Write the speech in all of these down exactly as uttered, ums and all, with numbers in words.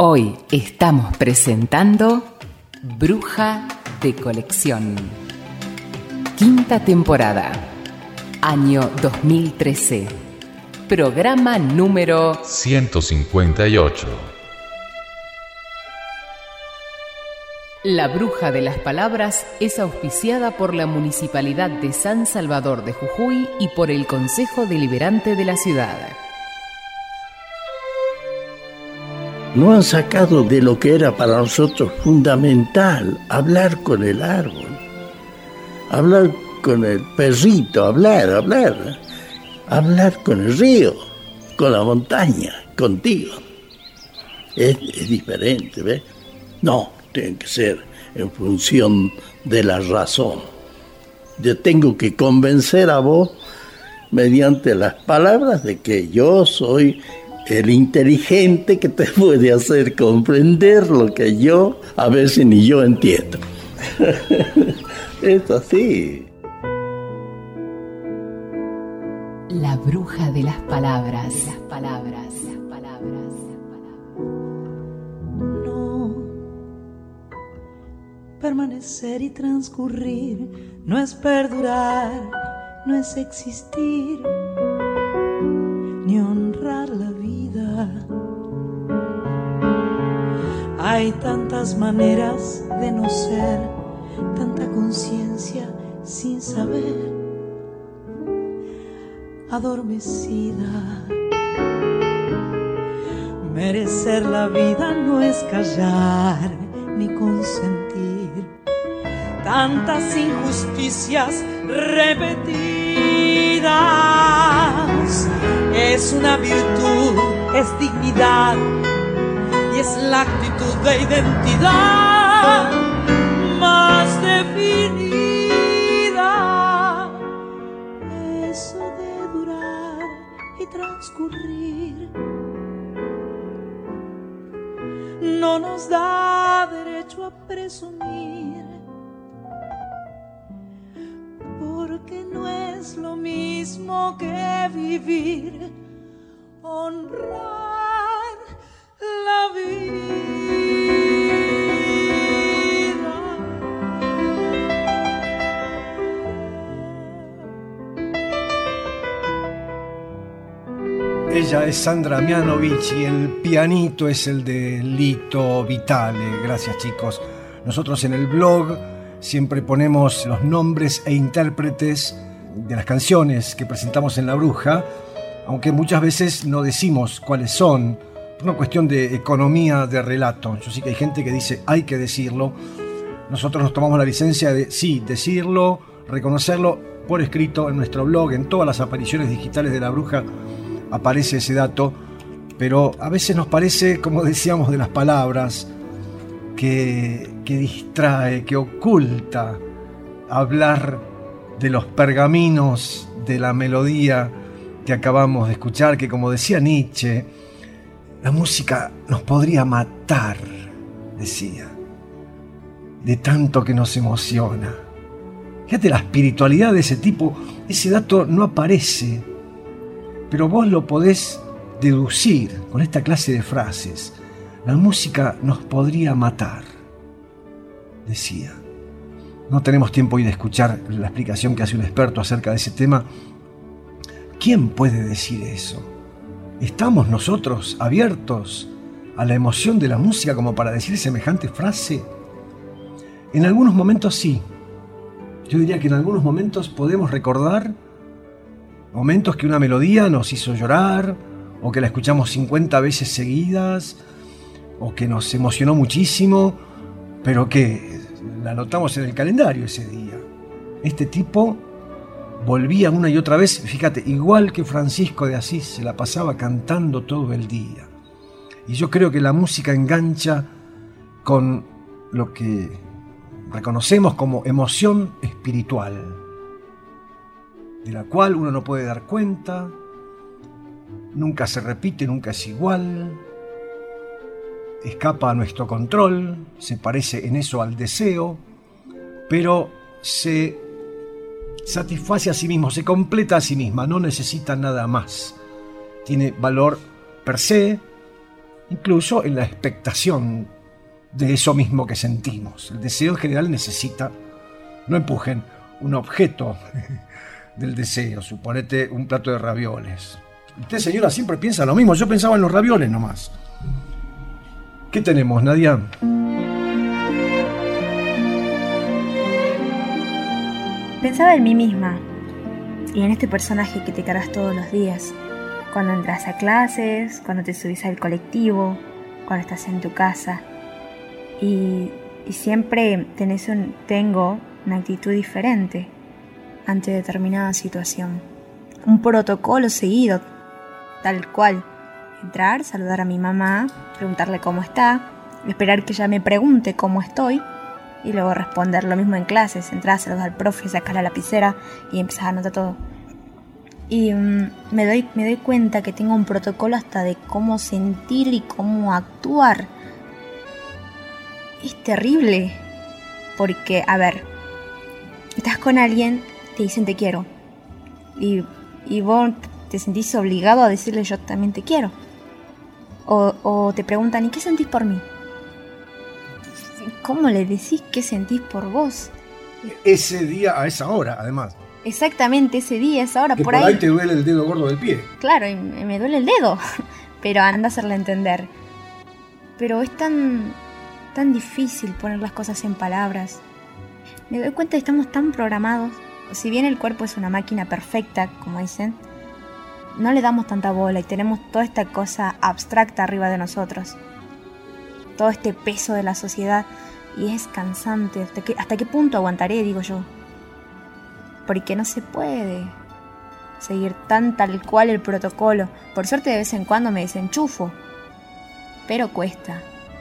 Hoy estamos presentando Bruja de Colección. Quinta temporada, año dos mil trece. Programa número ciento cincuenta y ocho. La Bruja de las Palabras es auspiciada por la Municipalidad de San Salvador de Jujuy y por el Consejo Deliberante de la ciudad. No han sacado de lo que era para nosotros fundamental, hablar con el árbol, hablar con el perrito, hablar, hablar, hablar con el río, con la montaña, contigo. Es, es diferente, ¿ves? No, tiene que ser en función de la razón. Yo tengo que convencer a vos mediante las palabras de que yo soy el inteligente que te puede hacer comprender lo que yo a veces ni yo entiendo. Es así. La Bruja de las Palabras. Las palabras, las palabras, las palabras. No. Permanecer y transcurrir no es perdurar, no es existir, ni honrar la vida. Hay tantas maneras de no ser, tanta conciencia sin saber, adormecida. Merecer la vida no es callar ni consentir tantas injusticias repetidas. Es una virtud, es dignidad y es la actitud de identidad más definida. Eso de durar y transcurrir no nos da derecho a presumir, porque no es lo mismo que vivir, honrar la vida. Ella es Sandra Mianovich y el pianito es el de Lito Vitale. Gracias, chicos. Nosotros en el blog siempre ponemos los nombres e intérpretes de las canciones que presentamos en La Bruja, aunque muchas veces no decimos cuáles son, por una cuestión de economía de relato. Yo sé que hay gente que dice hay que decirlo. Nosotros nos tomamos la licencia de sí, decirlo, reconocerlo por escrito en nuestro blog, en todas las apariciones digitales de La Bruja aparece ese dato, pero a veces nos parece, como decíamos de las palabras, que, que distrae, que oculta hablar de los pergaminos de la melodía que acabamos de escuchar, que como decía Nietzsche, la música nos podría matar, decía, de tanto que nos emociona. Fíjate la espiritualidad de ese tipo, ese dato no aparece, pero vos lo podés deducir con esta clase de frases. La música nos podría matar, decía. No tenemos tiempo hoy de escuchar la explicación que hace un experto acerca de ese tema. ¿Quién puede decir eso? ¿Estamos nosotros abiertos a la emoción de la música como para decir semejante frase? En algunos momentos sí. Yo diría que en algunos momentos podemos recordar momentos que una melodía nos hizo llorar, o que la escuchamos cincuenta veces seguidas, o que nos emocionó muchísimo, pero que la anotamos en el calendario ese día. Este tipo volvía una y otra vez, fíjate, igual que Francisco de Asís, se la pasaba cantando todo el día. Y yo creo que la música engancha con lo que reconocemos como emoción espiritual, de la cual uno no puede dar cuenta, nunca se repite, nunca es igual, escapa a nuestro control, se parece en eso al deseo, pero se satisface a sí mismo, se completa a sí misma, no necesita nada más. Tiene valor per se incluso en la expectación de eso mismo que sentimos. El deseo en general necesita, no empujen, un objeto del deseo. Suponete un plato de ravioles. Usted, señora, siempre piensa lo mismo. Yo pensaba en los ravioles nomás. ¿Qué tenemos, Nadia? Pensaba en mí misma y en este personaje que te cargas todos los días. Cuando entras a clases, cuando te subís al colectivo, cuando estás en tu casa. Y, y siempre tenés un, tengo una actitud diferente ante determinada situación. Un protocolo seguido, tal cual. Entrar, saludar a mi mamá, preguntarle cómo está, esperar que ella me pregunte cómo estoy y luego responder. Lo mismo en clases, entrar, saludar al profe, sacar la lapicera y empezar a anotar todo. Y um, me doy, me doy cuenta que tengo un protocolo hasta de cómo sentir y cómo actuar. Es terrible, porque, a ver, estás con alguien, te dicen te quiero, y, y vos te sentís obligado a decirle yo también te quiero. O, o te preguntan, ¿y qué sentís por mí? ¿Cómo le decís qué sentís por vos? Ese día, a esa hora, además. Exactamente, ese día, esa hora, que por, por ahí. ahí te duele el dedo gordo del pie. Claro, y me duele el dedo, pero anda a hacerle entender. Pero es tan, tan difícil poner las cosas en palabras. Me doy cuenta que estamos tan programados. Si bien el cuerpo es una máquina perfecta, como dicen, no le damos tanta bola y tenemos toda esta cosa abstracta arriba de nosotros. Todo este peso de la sociedad, y es cansante. ¿Hasta qué, hasta qué punto aguantaré, digo yo? Porque no se puede seguir tan tal cual el protocolo. Por suerte de vez en cuando me desenchufo, pero cuesta.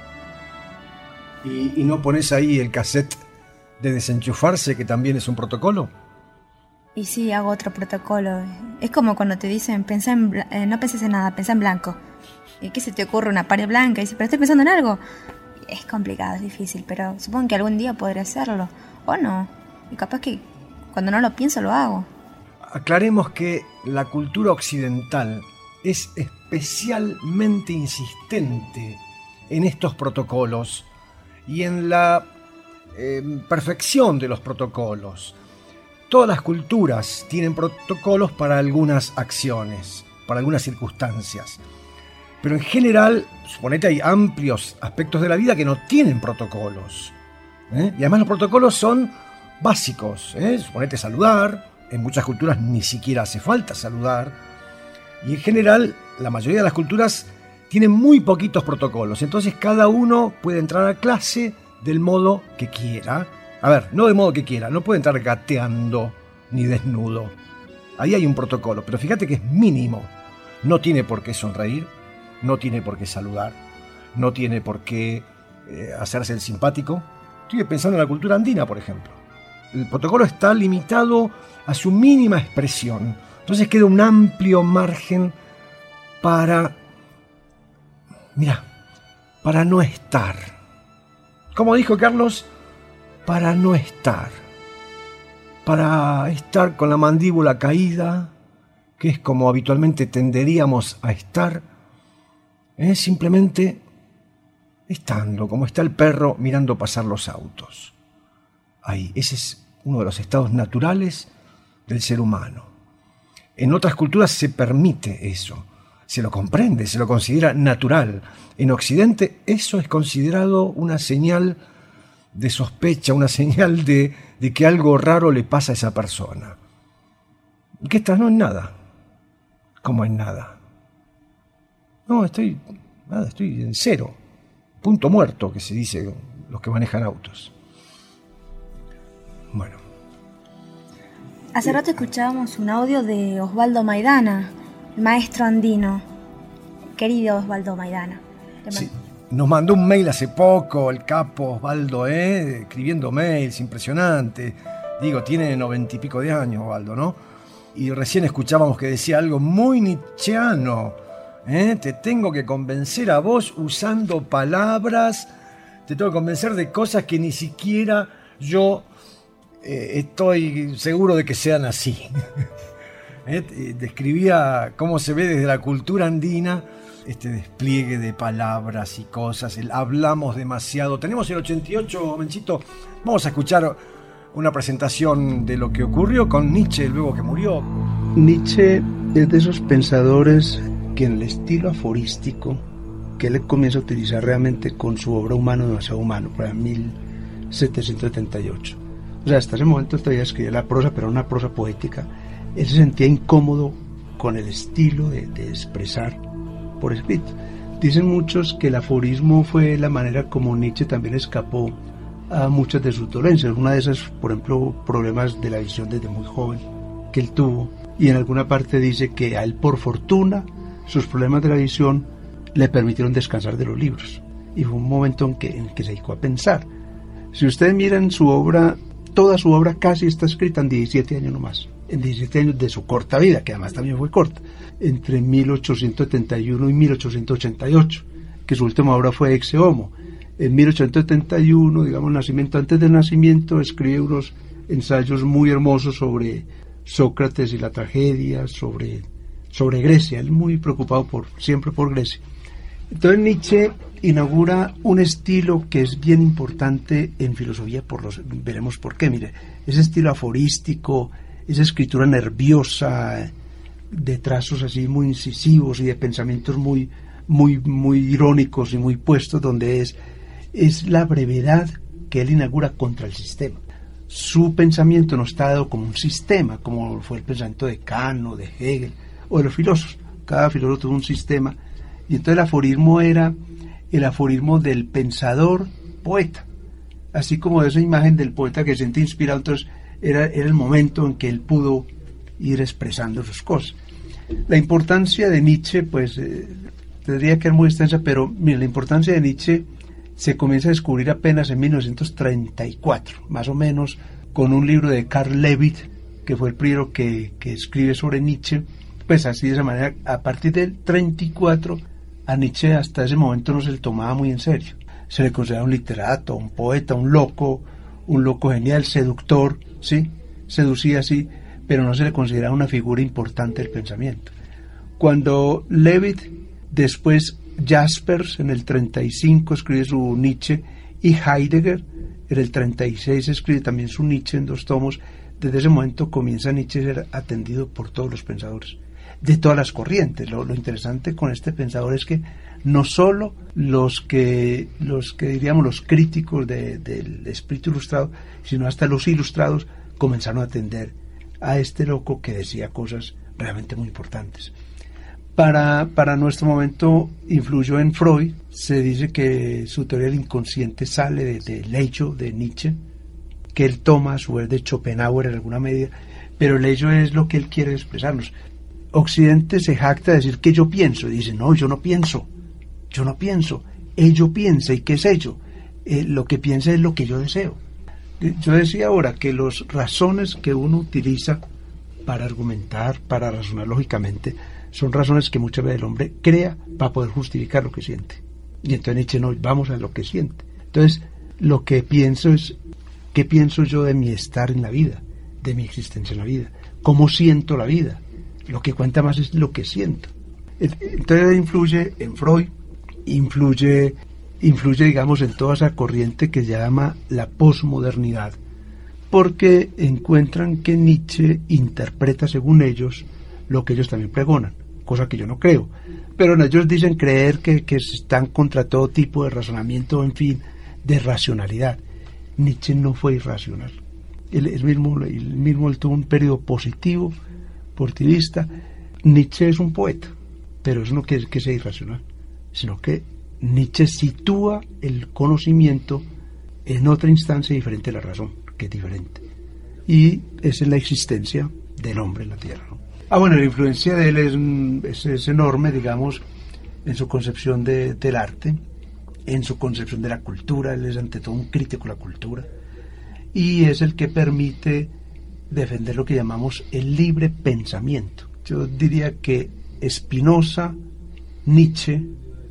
¿Y, y no pones ahí el cassette de desenchufarse, que también es un protocolo? Y sí, hago otro protocolo. Es como cuando te dicen, pensá en bla- eh, no penses en nada, pensá en blanco. ¿Y qué se te ocurre? Una pared blanca. Y dices, pero estoy pensando en algo. Es complicado, es difícil, pero supongo que algún día podré hacerlo. O no. Y capaz que cuando no lo pienso lo hago. Aclaremos que la cultura occidental es especialmente insistente en estos protocolos y en la eh, perfección de los protocolos. Todas las culturas tienen protocolos para algunas acciones, para algunas circunstancias. Pero en general, suponete, hay amplios aspectos de la vida que no tienen protocolos. ¿eh? Y además los protocolos son básicos. ¿eh? Suponete saludar. En muchas culturas ni siquiera hace falta saludar. Y en general, la mayoría de las culturas tienen muy poquitos protocolos. Entonces cada uno puede entrar a clase del modo que quiera. A ver, no del modo que quiera. No puede entrar gateando ni desnudo. Ahí hay un protocolo. Pero fíjate que es mínimo. No tiene por qué sonreír. No tiene por qué saludar. No tiene por qué eh, hacerse el simpático. Estoy pensando en la cultura andina, por ejemplo. El protocolo está limitado a su mínima expresión. Entonces queda un amplio margen para, mira, para no estar. Como dijo Carlos, para no estar. Para estar con la mandíbula caída, que es como habitualmente tenderíamos a estar, es simplemente estando, como está el perro mirando pasar los autos. Ahí, ese es uno de los estados naturales del ser humano. En otras culturas se permite eso, se lo comprende, se lo considera natural. En Occidente eso es considerado una señal de sospecha, una señal de, de que algo raro le pasa a esa persona. ¿Qué estás? No, en nada. ¿Cómo en nada? No, estoy, nada, estoy en cero. Punto muerto, que se dice los que manejan autos. Bueno. Hace rato escuchábamos un audio de Osvaldo Maidana, el maestro andino. Querido Osvaldo Maidana. Sí, nos mandó un mail hace poco, el capo Osvaldo, ¿eh? escribiendo mails, impresionante. Digo, tiene noventa y pico de años, Osvaldo, ¿no? Y recién escuchábamos que decía algo muy nietzscheano. ¿eh? Te tengo que convencer a vos usando palabras, te tengo que convencer de cosas que ni siquiera yo eh, estoy seguro de que sean así. ¿eh? Describía cómo se ve desde la cultura andina este despliegue de palabras y cosas, el hablamos demasiado. Tenemos el ochenta y ocho, Menchito, vamos a escuchar una presentación de lo que ocurrió con Nietzsche luego que murió. Nietzsche es de esos pensadores que en el estilo aforístico que él comienza a utilizar realmente con su obra Humano demasiado humano, para mil setecientos setenta y ocho. O sea, hasta ese momento todavía escribía la prosa, pero una prosa poética. Él se sentía incómodo con el estilo de, de expresar por escrito. Dicen muchos que el aforismo fue la manera como Nietzsche también escapó a muchas de sus dolencias. Una de esas, por ejemplo, problemas de la visión desde muy joven que él tuvo, y en alguna parte dice que a él, por fortuna, sus problemas de la visión le permitieron descansar de los libros, y fue un momento en que, en que se dedicó a pensar. Si ustedes miran su obra, toda su obra casi está escrita en diecisiete años nomás, en diecisiete años de su corta vida, que además también fue corta, entre mil ochocientos setenta y uno y mil ochocientos ochenta y ocho, que su última obra fue Ecce Homo. En mil ochocientos setenta y uno, digamos, nacimiento, antes del nacimiento, escribe unos ensayos muy hermosos sobre Sócrates y la tragedia, sobre, sobre Grecia. Él muy preocupado por, siempre por Grecia. Entonces Nietzsche inaugura un estilo que es bien importante en filosofía, por los, veremos por qué. Mire, ese estilo aforístico, esa escritura nerviosa, de trazos así muy incisivos y de pensamientos muy, muy, muy irónicos y muy puestos, donde es, es la brevedad que él inaugura contra el sistema. Su pensamiento no está dado como un sistema, como fue el pensamiento de Kant o de Hegel o de los filósofos. Cada filósofo tuvo un sistema. Y entonces el aforismo era el aforismo del pensador poeta, así como de esa imagen del poeta que se siente inspirado. Entonces era, era el momento en que él pudo ir expresando sus cosas. La importancia de Nietzsche, pues eh, tendría que ser muy extensa, pero mira, la importancia de Nietzsche se comienza a descubrir apenas en mil novecientos treinta y cuatro, más o menos, con un libro de Karl Lewit, que fue el primero que, que escribe sobre Nietzsche. Pues así, de esa manera, a partir del treinta y cuatro, a Nietzsche hasta ese momento no se le tomaba muy en serio. Se le consideraba un literato, un poeta, un loco, un loco genial, seductor, ¿sí? Seducía así, pero no se le consideraba una figura importante del pensamiento. Cuando Levitt, después Jaspers, en el treinta y cinco escribe su Nietzsche, y Heidegger, en el treinta y seis escribe también su Nietzsche en dos tomos, desde ese momento comienza Nietzsche a ser atendido por todos los pensadores, de todas las corrientes. Lo, lo interesante con este pensador es que no solo los que, los que diríamos los críticos de, del espíritu ilustrado, sino hasta los ilustrados comenzaron a atender a este loco que decía cosas realmente muy importantes. Para, para nuestro momento influyó en Freud. Se dice que su teoría del inconsciente sale de, del hecho de Nietzsche, que él toma a su vez de Schopenhauer en alguna medida, pero el hecho es lo que él quiere expresarnos. Occidente se jacta de decir que yo pienso, y dice, no, yo no pienso, yo no pienso, ello piensa. ¿Y qué es ello? Eh, lo que piensa es lo que yo deseo. Yo decía ahora que las razones que uno utiliza para argumentar, para razonar lógicamente, son razones que muchas veces el hombre crea para poder justificar lo que siente. Y entonces Nietzsche, no, vamos a lo que siente. Entonces, lo que pienso es, ¿qué pienso yo de mi estar en la vida, de mi existencia en la vida? ¿Cómo siento la vida? Lo que cuenta más es lo que siento. Entonces influye en Freud, influye, influye digamos en toda esa corriente que se llama la posmodernidad, porque encuentran que Nietzsche interpreta según ellos lo que ellos también pregonan, cosa que yo no creo, pero ellos dicen creer que, que están contra todo tipo de razonamiento, en fin, de racionalidad. Nietzsche no fue irracional, él, él mismo, él mismo él tuvo un periodo positivo, positivista. Nietzsche es un poeta, pero eso no quiere decir que sea irracional, sino que Nietzsche sitúa el conocimiento en otra instancia diferente a la razón, que es diferente, y esa es la existencia del hombre en la tierra, ¿no? Ah, bueno, la influencia de él es, es, es enorme, digamos, en su concepción de, del arte, en su concepción de la cultura. Él es ante todo un crítico de la cultura, y es el que permite defender lo que llamamos el libre pensamiento. Yo diría que Spinoza, Nietzsche,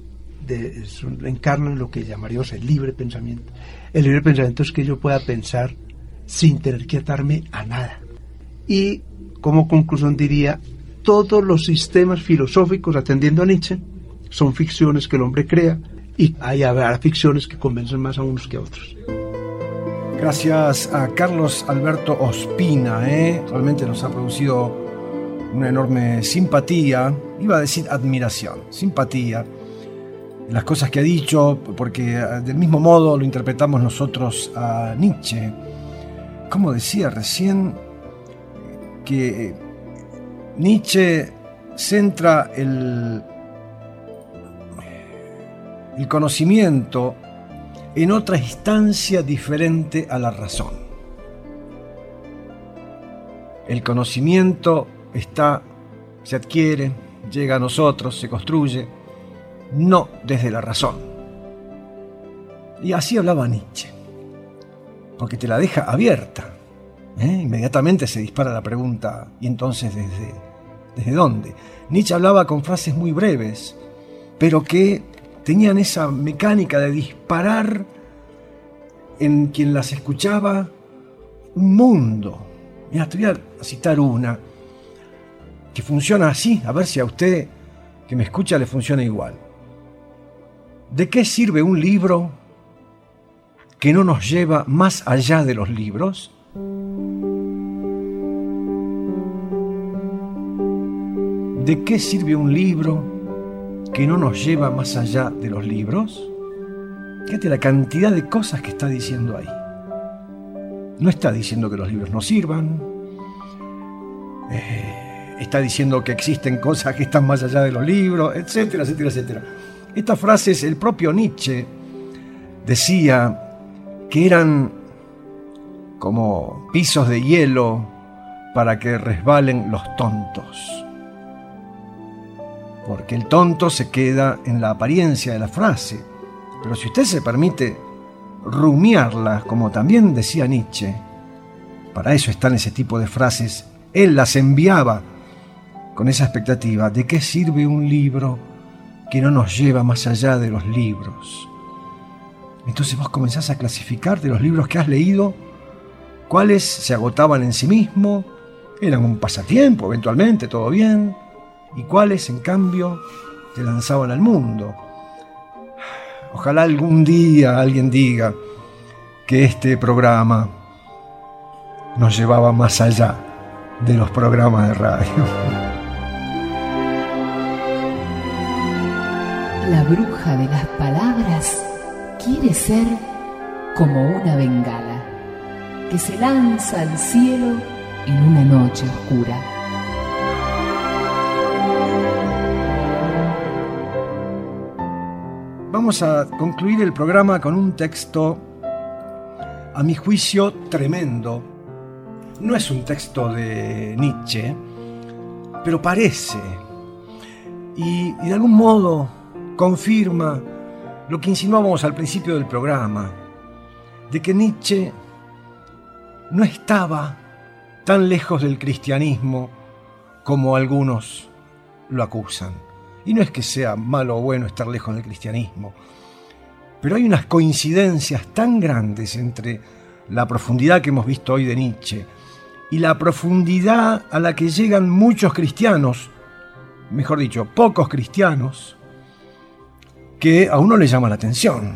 de, son, encarnan lo que llamaríamos el libre pensamiento. El libre pensamiento es que yo pueda pensar sin tener que atarme a nada. Y como conclusión diría, todos los sistemas filosóficos, atendiendo a Nietzsche, son ficciones que el hombre crea, y hay habrá ficciones que convencen más a unos que a otros. Gracias a Carlos Alberto Ospina, ¿eh? Realmente nos ha producido una enorme simpatía, iba a decir admiración, simpatía, las cosas que ha dicho, porque del mismo modo lo interpretamos nosotros a Nietzsche. Como decía recién, que Nietzsche centra el, el conocimiento en otra instancia diferente a la razón. El conocimiento está, se adquiere, llega a nosotros, se construye, no desde la razón. Y así hablaba Nietzsche, porque te la deja abierta, ¿eh? Inmediatamente se dispara la pregunta, ¿y entonces desde, desde dónde? Nietzsche hablaba con frases muy breves, pero que tenían esa mecánica de disparar en quien las escuchaba un mundo. Mira, te voy a citar una que funciona así, a ver si a usted que me escucha le funciona igual. ¿De qué sirve un libro que no nos lleva más allá de los libros? ¿De qué sirve un libro que no nos lleva más allá de los libros? Fíjate la cantidad de cosas que está diciendo ahí. No está diciendo que los libros no sirvan. Eh, está diciendo que existen cosas que están más allá de los libros, etcétera, etcétera, etcétera. Estas frases, el propio Nietzsche decía que eran como pisos de hielo para que resbalen los tontos. Porque el tonto se queda en la apariencia de la frase. Pero si usted se permite rumiarla, como también decía Nietzsche, para eso están ese tipo de frases, él las enviaba con esa expectativa. ¿De qué sirve un libro que no nos lleva más allá de los libros? Entonces vos comenzás a clasificar de los libros que has leído cuáles se agotaban en sí mismo, eran un pasatiempo eventualmente, todo bien, y cuáles en cambio te lanzaban al mundo. Ojalá algún día alguien diga que este programa nos llevaba más allá de los programas de radio. La bruja de las palabras quiere ser como una bengala que se lanza al cielo en una noche oscura. Vamos a concluir el programa con un texto, a mi juicio, tremendo. No es un texto de Nietzsche, pero parece, y, y de algún modo confirma lo que insinuábamos al principio del programa, de que Nietzsche no estaba tan lejos del cristianismo como algunos lo acusan. Y no es que sea malo o bueno estar lejos del cristianismo, pero hay unas coincidencias tan grandes entre la profundidad que hemos visto hoy de Nietzsche y la profundidad a la que llegan muchos cristianos, mejor dicho, pocos cristianos, que a uno le llama la atención.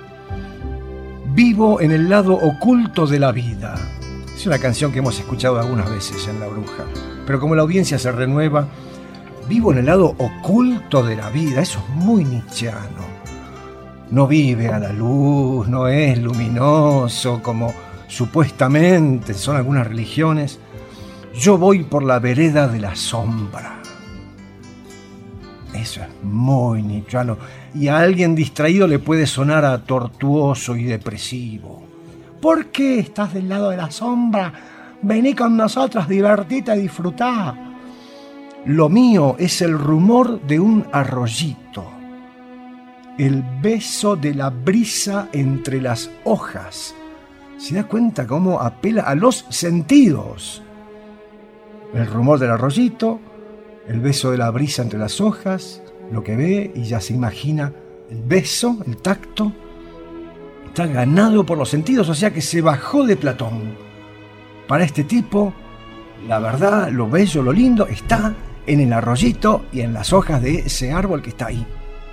Vivo en el lado oculto de la vida. Es una canción que hemos escuchado algunas veces en La Bruja, pero como la audiencia se renueva, vivo en el lado oculto de la vida. Eso es muy nietzscheano. No vive a la luz, no es luminoso como supuestamente son algunas religiones. Yo voy por la vereda de la sombra. Eso es muy nietzscheano. Y a alguien distraído le puede sonar a tortuoso y depresivo. ¿Por qué estás del lado de la sombra? Vení con nosotros, divertite y disfrutá. Lo mío es el rumor de un arroyito, el beso de la brisa entre las hojas. ¿Se da cuenta cómo apela a los sentidos? El rumor del arroyito, el beso de la brisa entre las hojas, lo que ve y ya se imagina el beso, el tacto. Está ganado por los sentidos, o sea que se bajó de Platón. Para este tipo, la verdad, lo bello, lo lindo, está en el arroyito y en las hojas de ese árbol que está ahí.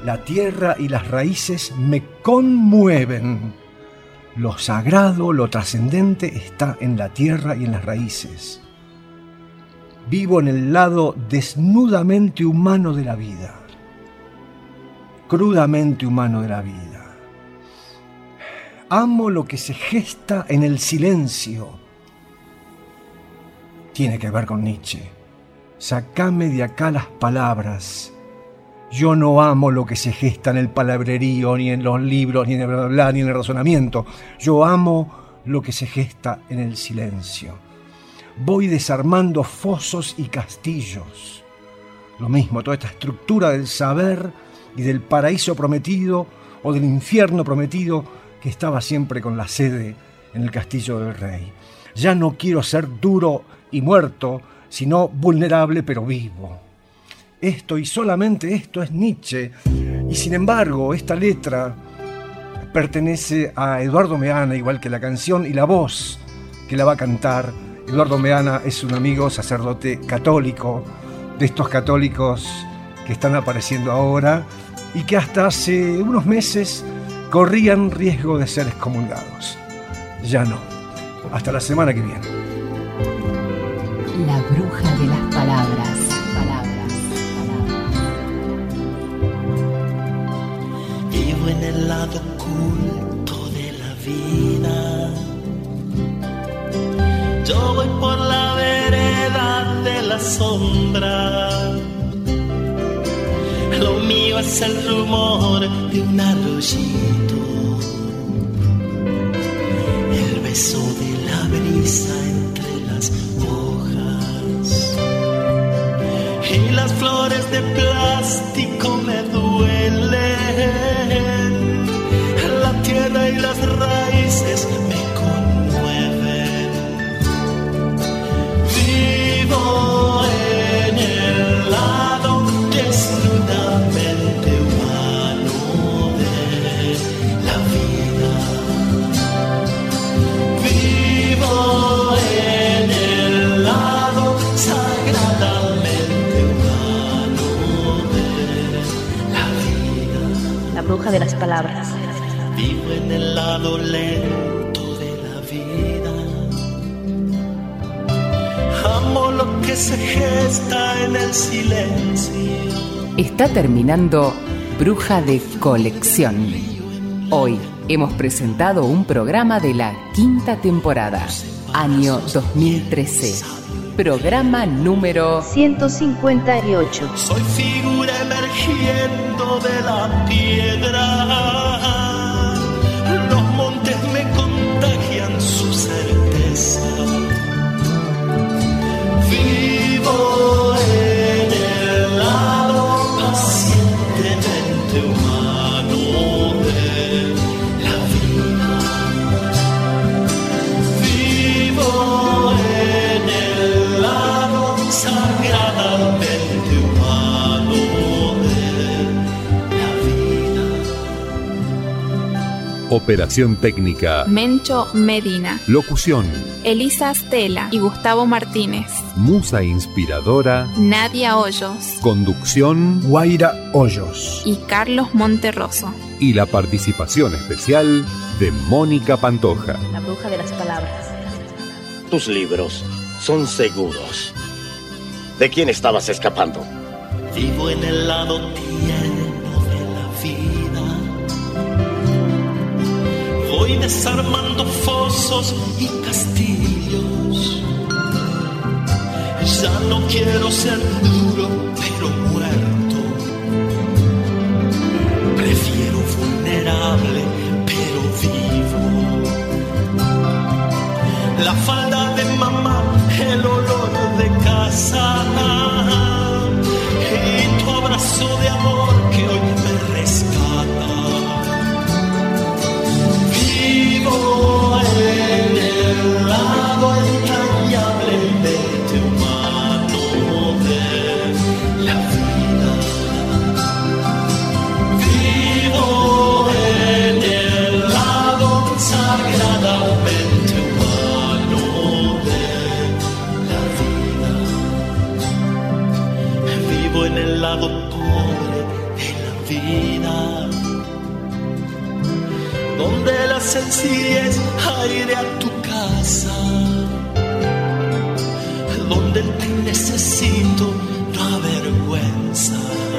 La tierra y las raíces me conmueven. Lo sagrado, lo trascendente está en la tierra y en las raíces. Vivo en el lado desnudamente humano de la vida, crudamente humano de la vida. Amo lo que se gesta en el silencio. Tiene que ver con Nietzsche. Sacame de acá las palabras. Yo no amo lo que se gesta en el palabrerío, ni en los libros, ni en el bla, bla, bla, ni en el razonamiento. Yo amo lo que se gesta en el silencio. Voy desarmando fosos y castillos. Lo mismo, toda esta estructura del saber y del paraíso prometido o del infierno prometido que estaba siempre con la sede en el castillo del rey. Ya no quiero ser duro y muerto, sino vulnerable pero vivo. Esto y solamente esto es Nietzsche, y sin embargo esta letra pertenece a Eduardo Meana, igual que la canción y la voz que la va a cantar. Eduardo Meana es un amigo sacerdote católico, de estos católicos que están apareciendo ahora y que hasta hace unos meses corrían riesgo de ser excomulgados. Ya no. Hasta la semana que viene. La bruja de las palabras. Vivo en el lado oculto de la vida. Yo voy por la vereda de la sombra. Lo mío es el rumor de un arroyito, el beso de la brisa entre las hojas, y las flores de plástico me duelen. La tierra y las raíces me conmueven. Vivo en el lado desnudamente humano de la vida. Vivo en el lado sagradamente humano de la vida. La bruja de las palabras. Vivo en el lado lento de la vida. Amo lo que se gesta en el silencio. Está terminando Bruja de Colección. Hoy hemos presentado un programa de la quinta temporada, año dos mil trece. Programa número ciento cincuenta y ocho. Soy figura emergiendo de la piedra. Los montes me contagian su certeza. Vivo en el lado pacientemente humano de la vida. Vivo en el lado sagradamente humano de la vida. Operación técnica Mencho Medina. Locución Elisa Stella y Gustavo Martínez. Musa inspiradora Nadia Hoyos. Conducción Guaira Hoyos y Carlos Monterroso. Y la participación especial de Mónica Pantoja. La bruja de las palabras. Tus libros son seguros. ¿De quién estabas escapando? Vivo en el lado tierno de la vida. Voy desarmando fosos y castillos. Ya no quiero ser duro, pero muerto. Prefiero vulnerable, pero vivo. La falda de mamá, el olor de casa y tu abrazo de amor que hoy me rescata. Vivo en el lado entrañablemente humano de la vida. donde la sencillez aire a tu casa, donde el te necesito no avergüenza,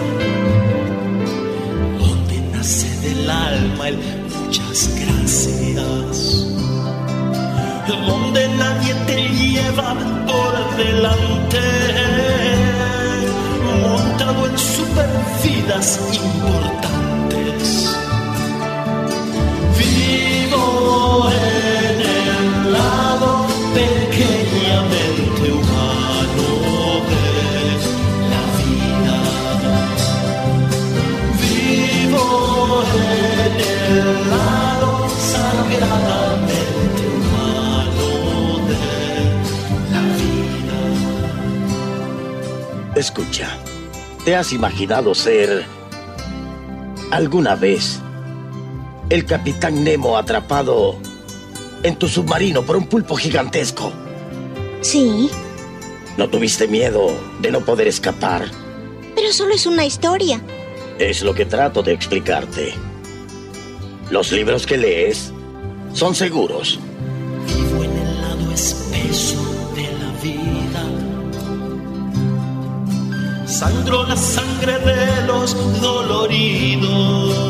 donde nace del alma el muchas gracias, donde nadie te lleva por delante, montado en supervidas importantes. Vivo en el lado pequeñamente humano de la vida. Vivo en el lado sagradamente humano de la vida. Escucha, ¿te has imaginado ser alguna vez el Capitán Nemo atrapado en tu submarino por un pulpo gigantesco? Sí. ¿No tuviste miedo de no poder escapar? Pero solo es una historia. Es lo que trato de explicarte. Los libros que lees son seguros. Vivo en el lado espeso de la vida. Sangro la sangre de los doloridos.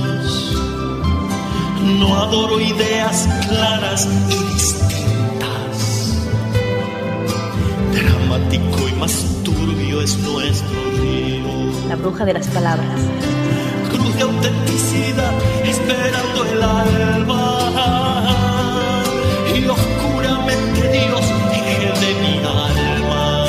No adoro ideas claras y distintas. Dramático y más turbio es nuestro río. La bruja de las palabras. Cruz de autenticidad esperando el alba. Y oscuramente Dios eje de mi alma.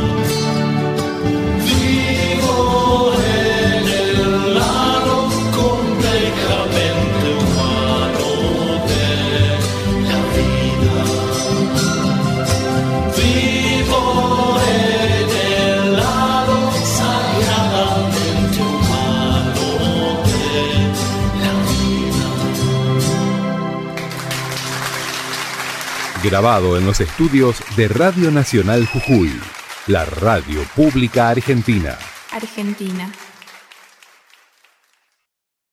Vivo en el lado complejamente humano de la vida. Vivo en el lado sagradamente humano de la vida. Grabado en los estudios de Radio Nacional Jujuy, la radio pública argentina. Argentina.